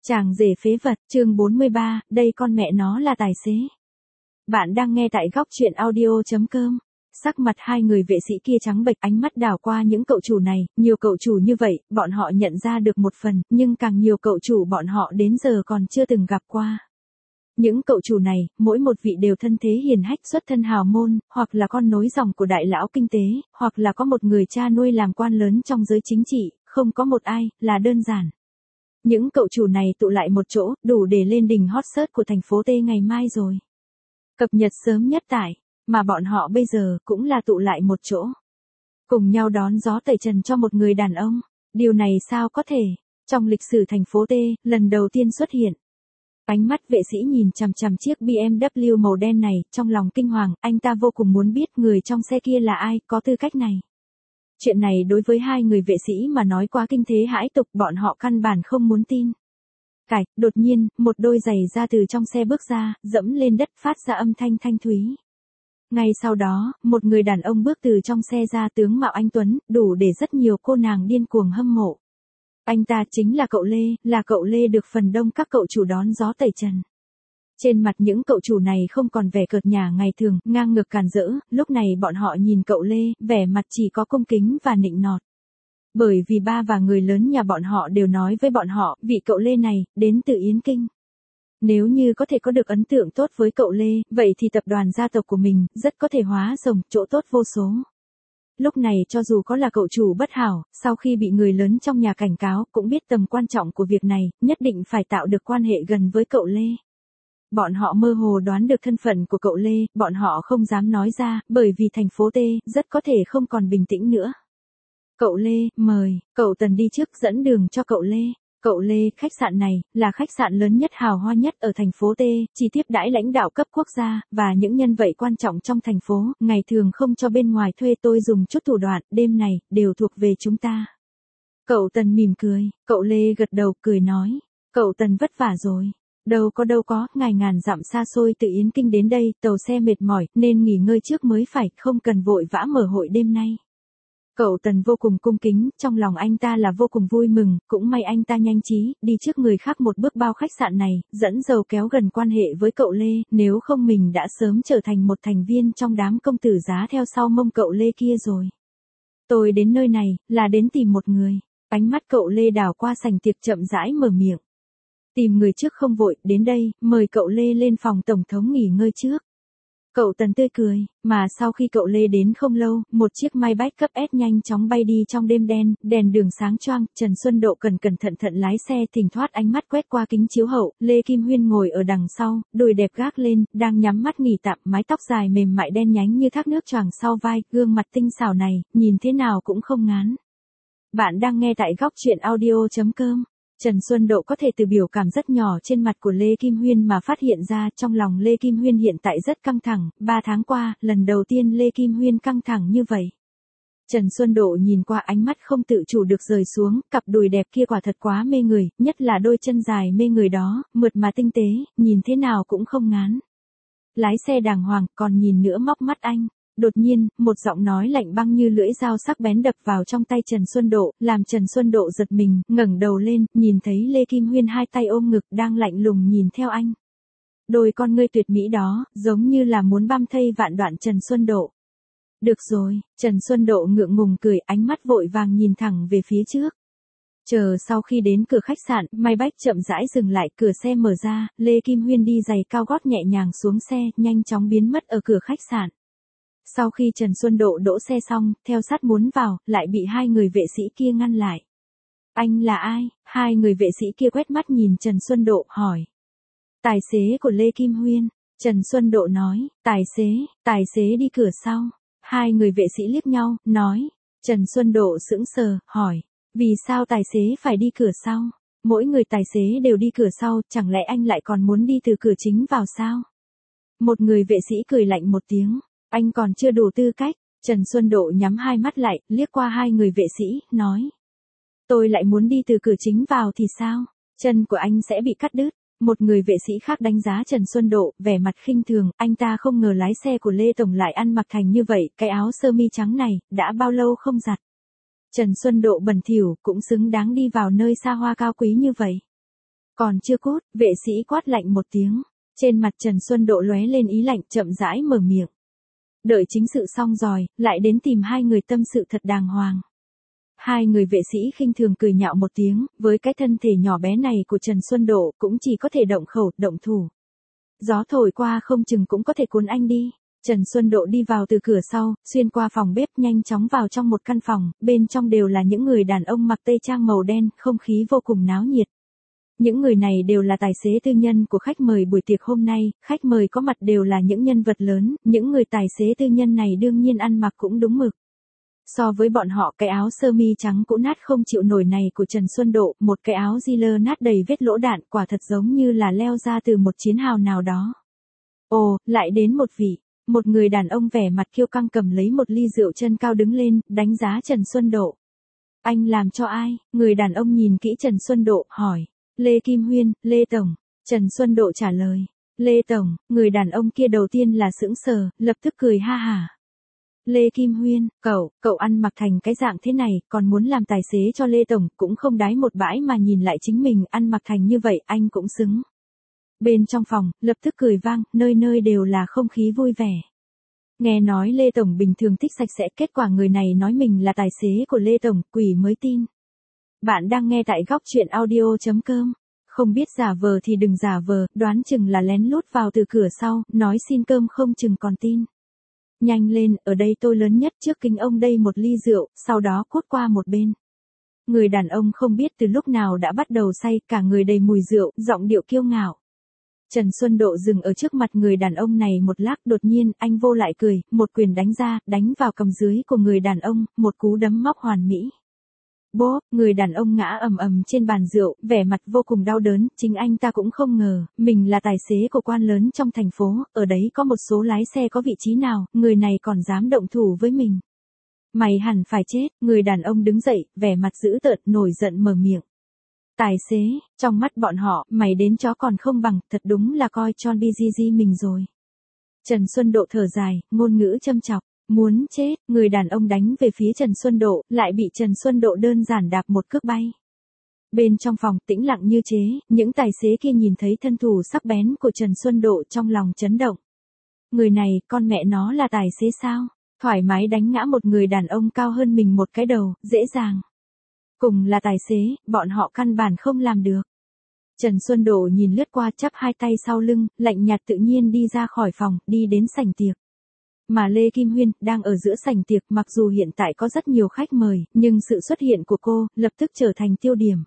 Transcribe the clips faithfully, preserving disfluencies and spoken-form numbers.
Chàng rể phế vật, chương bốn mươi ba, đây con mẹ nó là tài xế. Bạn đang nghe tại góc truyện audio chấm com. Sắc mặt hai người vệ sĩ kia trắng bệch, ánh mắt đảo qua những cậu chủ này, nhiều cậu chủ như vậy, bọn họ nhận ra được một phần, nhưng càng nhiều cậu chủ bọn họ đến giờ còn chưa từng gặp qua. Những cậu chủ này, mỗi một vị đều thân thế hiền hách xuất thân hào môn, hoặc là con nối dòng của đại lão kinh tế, hoặc là có một người cha nuôi làm quan lớn trong giới chính trị, không có một ai là đơn giản. Những cậu chủ này tụ lại một chỗ, đủ để lên đỉnh hot search của thành phố T ngày mai rồi. Cập nhật sớm nhất tại, mà bọn họ bây giờ cũng là tụ lại một chỗ. Cùng nhau đón gió tẩy trần cho một người đàn ông. Điều này sao có thể, trong lịch sử thành phố T, lần đầu tiên xuất hiện. Ánh mắt vệ sĩ nhìn chằm chằm chiếc bê em vê màu đen này, trong lòng kinh hoàng, anh ta vô cùng muốn biết người trong xe kia là ai, có tư cách này. Chuyện này đối với hai người vệ sĩ mà nói quá kinh thế hãi tục, bọn họ căn bản không muốn tin. Cạch, đột nhiên, một đôi giày ra từ trong xe bước ra, dẫm lên đất phát ra âm thanh thanh thúy. Ngay sau đó, một người đàn ông bước từ trong xe ra, tướng mạo anh tuấn, đủ để rất nhiều cô nàng điên cuồng hâm mộ. Anh ta chính là cậu Lê, là cậu Lê được phần đông các cậu chủ đón gió tẩy trần. Trên mặt những cậu chủ này không còn vẻ cợt nhả ngày thường, ngang ngược càn rỡ, lúc này bọn họ nhìn cậu Lê, vẻ mặt chỉ có cung kính và nịnh nọt. Bởi vì ba và người lớn nhà bọn họ đều nói với bọn họ, vị cậu Lê này, đến từ Yến Kinh. Nếu như có thể có được ấn tượng tốt với cậu Lê, vậy thì tập đoàn gia tộc của mình, rất có thể hóa rồng, chỗ tốt vô số. Lúc này cho dù có là cậu chủ bất hảo, sau khi bị người lớn trong nhà cảnh cáo, cũng biết tầm quan trọng của việc này, nhất định phải tạo được quan hệ gần với cậu Lê. Bọn họ mơ hồ đoán được thân phận của cậu Lê, bọn họ không dám nói ra, bởi vì thành phố T, rất có thể không còn bình tĩnh nữa. Cậu Lê, mời, cậu Tần đi trước dẫn đường cho cậu Lê. Cậu Lê, khách sạn này, là khách sạn lớn nhất hào hoa nhất ở thành phố T, chỉ tiếp đãi lãnh đạo cấp quốc gia, và những nhân vật quan trọng trong thành phố, ngày thường không cho bên ngoài thuê, tôi dùng chút thủ đoạn, đêm này, đều thuộc về chúng ta. Cậu Tần mỉm cười, cậu Lê gật đầu, cười nói, cậu Tần vất vả rồi. Đâu có đâu có, ngài ngàn dặm xa xôi từ Yến Kinh đến đây, tàu xe mệt mỏi, nên nghỉ ngơi trước mới phải, không cần vội vã mở hội đêm nay. Cậu Tần vô cùng cung kính, trong lòng anh ta là vô cùng vui mừng, cũng may anh ta nhanh trí, đi trước người khác một bước bao khách sạn này, dẫn dầu kéo gần quan hệ với cậu Lê, nếu không mình đã sớm trở thành một thành viên trong đám công tử giá theo sau mông cậu Lê kia rồi. Tôi đến nơi này, là đến tìm một người. Ánh mắt cậu Lê đảo qua sảnh tiệc chậm rãi mở miệng. Tìm người trước không vội, đến đây, mời cậu Lê lên phòng tổng thống nghỉ ngơi trước. Cậu Tần tươi cười, mà sau khi cậu Lê đến không lâu, một chiếc Maybach cấp S nhanh chóng bay đi trong đêm đen, đèn đường sáng choang, Trần Xuân Độ cần cẩn thận thận lái xe, thỉnh thoát ánh mắt quét qua kính chiếu hậu, Lê Kim Huyên ngồi ở đằng sau, đùi đẹp gác lên, đang nhắm mắt nghỉ tạm, mái tóc dài mềm mại đen nhánh như thác nước choàng sau vai, gương mặt tinh xảo này, nhìn thế nào cũng không ngán. Bạn đang nghe tại góc truyện audio chấm com. Trần Xuân Độ có thể từ biểu cảm rất nhỏ trên mặt của Lê Kim Huyên mà phát hiện ra, trong lòng Lê Kim Huyên hiện tại rất căng thẳng, ba tháng qua, lần đầu tiên Lê Kim Huyên căng thẳng như vậy. Trần Xuân Độ nhìn qua, ánh mắt không tự chủ được rời xuống, cặp đùi đẹp kia quả thật quá mê người, nhất là đôi chân dài mê người đó, mượt mà tinh tế, nhìn thế nào cũng không ngán. Lái xe đàng hoàng, còn nhìn nữa móc mắt anh. Đột nhiên, một giọng nói lạnh băng như lưỡi dao sắc bén đập vào trong tay Trần Xuân Độ, làm Trần Xuân Độ giật mình, ngẩng đầu lên, nhìn thấy Lê Kim Huyên hai tay ôm ngực đang lạnh lùng nhìn theo anh. Đôi con ngươi tuyệt mỹ đó, giống như là muốn băm thây vạn đoạn Trần Xuân Độ. Được rồi, Trần Xuân Độ ngượng ngùng cười, ánh mắt vội vàng nhìn thẳng về phía trước. Chờ sau khi đến cửa khách sạn, Maybach chậm rãi dừng lại, cửa xe mở ra, Lê Kim Huyên đi giày cao gót nhẹ nhàng xuống xe, nhanh chóng biến mất ở cửa khách sạn. Sau khi Trần Xuân Độ đỗ xe xong, theo sát muốn vào, lại bị hai người vệ sĩ kia ngăn lại. Anh là ai? Hai người vệ sĩ kia quét mắt nhìn Trần Xuân Độ, hỏi. Tài xế của Lê Kim Huyên. Trần Xuân Độ nói, tài xế, tài xế đi cửa sau. Hai người vệ sĩ liếc nhau, nói. Trần Xuân Độ sững sờ, hỏi. Vì sao tài xế phải đi cửa sau? Mỗi người tài xế đều đi cửa sau, chẳng lẽ anh lại còn muốn đi từ cửa chính vào sao? Một người vệ sĩ cười lạnh một tiếng. Anh còn chưa đủ tư cách. Trần Xuân Độ nhắm hai mắt lại, liếc qua hai người vệ sĩ, nói. Tôi lại muốn đi từ cửa chính vào thì sao? Chân của anh sẽ bị cắt đứt. Một người vệ sĩ khác đánh giá Trần Xuân Độ, vẻ mặt khinh thường, anh ta không ngờ lái xe của Lê Tổng lại ăn mặc thành như vậy, cái áo sơ mi trắng này, đã bao lâu không giặt. Trần Xuân Độ bẩn thỉu, cũng xứng đáng đi vào nơi xa hoa cao quý như vậy. Còn chưa cút, vệ sĩ quát lạnh một tiếng. Trên mặt Trần Xuân Độ lóe lên ý lạnh, chậm rãi mở miệng. Đợi chính sự xong rồi, lại đến tìm hai người tâm sự thật đàng hoàng. Hai người vệ sĩ khinh thường cười nhạo một tiếng, với cái thân thể nhỏ bé này của Trần Xuân Độ cũng chỉ có thể động khẩu, động thủ. Gió thổi qua không chừng cũng có thể cuốn anh đi. Trần Xuân Độ đi vào từ cửa sau, xuyên qua phòng bếp nhanh chóng vào trong một căn phòng, bên trong đều là những người đàn ông mặc tây trang màu đen, không khí vô cùng náo nhiệt. Những người này đều là tài xế tư nhân của khách mời buổi tiệc hôm nay, khách mời có mặt đều là những nhân vật lớn, những người tài xế tư nhân này đương nhiên ăn mặc cũng đúng mực. So với bọn họ, cái áo sơ mi trắng cũ nát không chịu nổi này của Trần Xuân Độ, một cái áo Giller nát đầy vết lỗ đạn, quả thật giống như là leo ra từ một chiến hào nào đó. Ồ, lại đến một vị. Một người đàn ông vẻ mặt kiêu căng cầm lấy một ly rượu chân cao đứng lên, đánh giá Trần Xuân Độ. Anh làm cho ai? Người đàn ông nhìn kỹ Trần Xuân Độ, hỏi. Lê Kim Huyên, Lê Tổng. Trần Xuân Độ trả lời. Lê Tổng, người đàn ông kia đầu tiên là sững sờ, lập tức cười ha hả. Lê Kim Huyên, cậu, cậu ăn mặc thành cái dạng thế này, còn muốn làm tài xế cho Lê Tổng, cũng không đái một bãi mà nhìn lại chính mình, ăn mặc thành như vậy, anh cũng xứng. Bên trong phòng, lập tức cười vang, nơi nơi đều là không khí vui vẻ. Nghe nói Lê Tổng bình thường thích sạch sẽ, kết quả người này nói mình là tài xế của Lê Tổng, quỷ mới tin. Bạn đang nghe tại góc chuyện audio chấm com. Không biết giả vờ thì đừng giả vờ, đoán chừng là lén lút vào từ cửa sau, nói xin cơm không chừng còn tin. Nhanh lên, ở đây tôi lớn nhất, trước kính ông đây một ly rượu, sau đó cút qua một bên. Người đàn ông không biết từ lúc nào đã bắt đầu say, cả người đầy mùi rượu, giọng điệu kiêu ngạo. Trần Xuân Độ dừng ở trước mặt người đàn ông này một lát, đột nhiên, anh vô lại cười, một quyền đánh ra, đánh vào cầm dưới của người đàn ông, một cú đấm móc hoàn mỹ. Bốp, người đàn ông ngã ầm ầm trên bàn rượu, vẻ mặt vô cùng đau đớn, chính anh ta cũng không ngờ, mình là tài xế của quan lớn trong thành phố, ở đấy có một số lái xe có vị trí nào, người này còn dám động thủ với mình. Mày hẳn phải chết, người đàn ông đứng dậy, vẻ mặt dữ tợn, nổi giận mở miệng. Tài xế, trong mắt bọn họ, mày đến chó còn không bằng, thật đúng là coi John bê giê giê mình rồi. Trần Xuân Độ thở dài, ngôn ngữ châm chọc. Muốn chết, người đàn ông đánh về phía Trần Xuân Độ, lại bị Trần Xuân Độ đơn giản đạp một cước bay. Bên trong phòng, tĩnh lặng như chế, những tài xế kia nhìn thấy thân thủ sắc bén của Trần Xuân Độ trong lòng chấn động. Người này, con mẹ nó là tài xế sao? Thoải mái đánh ngã một người đàn ông cao hơn mình một cái đầu, dễ dàng. Cùng là tài xế, bọn họ căn bản không làm được. Trần Xuân Độ nhìn lướt qua, chắp hai tay sau lưng, lạnh nhạt tự nhiên đi ra khỏi phòng, đi đến sảnh tiệc. Mà Lê Kim Huyên, đang ở giữa sảnh tiệc, mặc dù hiện tại có rất nhiều khách mời, nhưng sự xuất hiện của cô, lập tức trở thành tiêu điểm.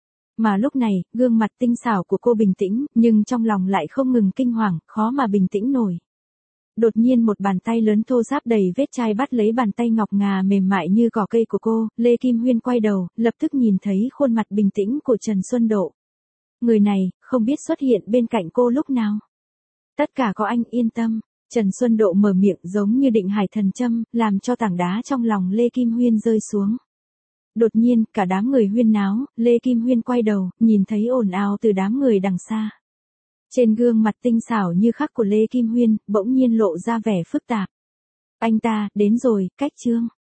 Mà lúc này, gương mặt tinh xảo của cô bình tĩnh, nhưng trong lòng lại không ngừng kinh hoàng, khó mà bình tĩnh nổi. Đột nhiên một bàn tay lớn thô ráp đầy vết chai bắt lấy bàn tay ngọc ngà mềm mại như cỏ cây của cô, Lê Kim Huyên quay đầu, lập tức nhìn thấy khuôn mặt bình tĩnh của Trần Xuân Độ. Người này, không biết xuất hiện bên cạnh cô lúc nào. Tất cả có anh yên tâm. Trần Xuân Độ mở miệng giống như định hải thần châm, làm cho tảng đá trong lòng Lê Kim Huyên rơi xuống. Đột nhiên, cả đám người huyên náo, Lê Kim Huyên quay đầu, nhìn thấy ồn ào từ đám người đằng xa. Trên gương mặt tinh xảo như khắc của Lê Kim Huyên, bỗng nhiên lộ ra vẻ phức tạp. Anh ta, đến rồi, cách chương.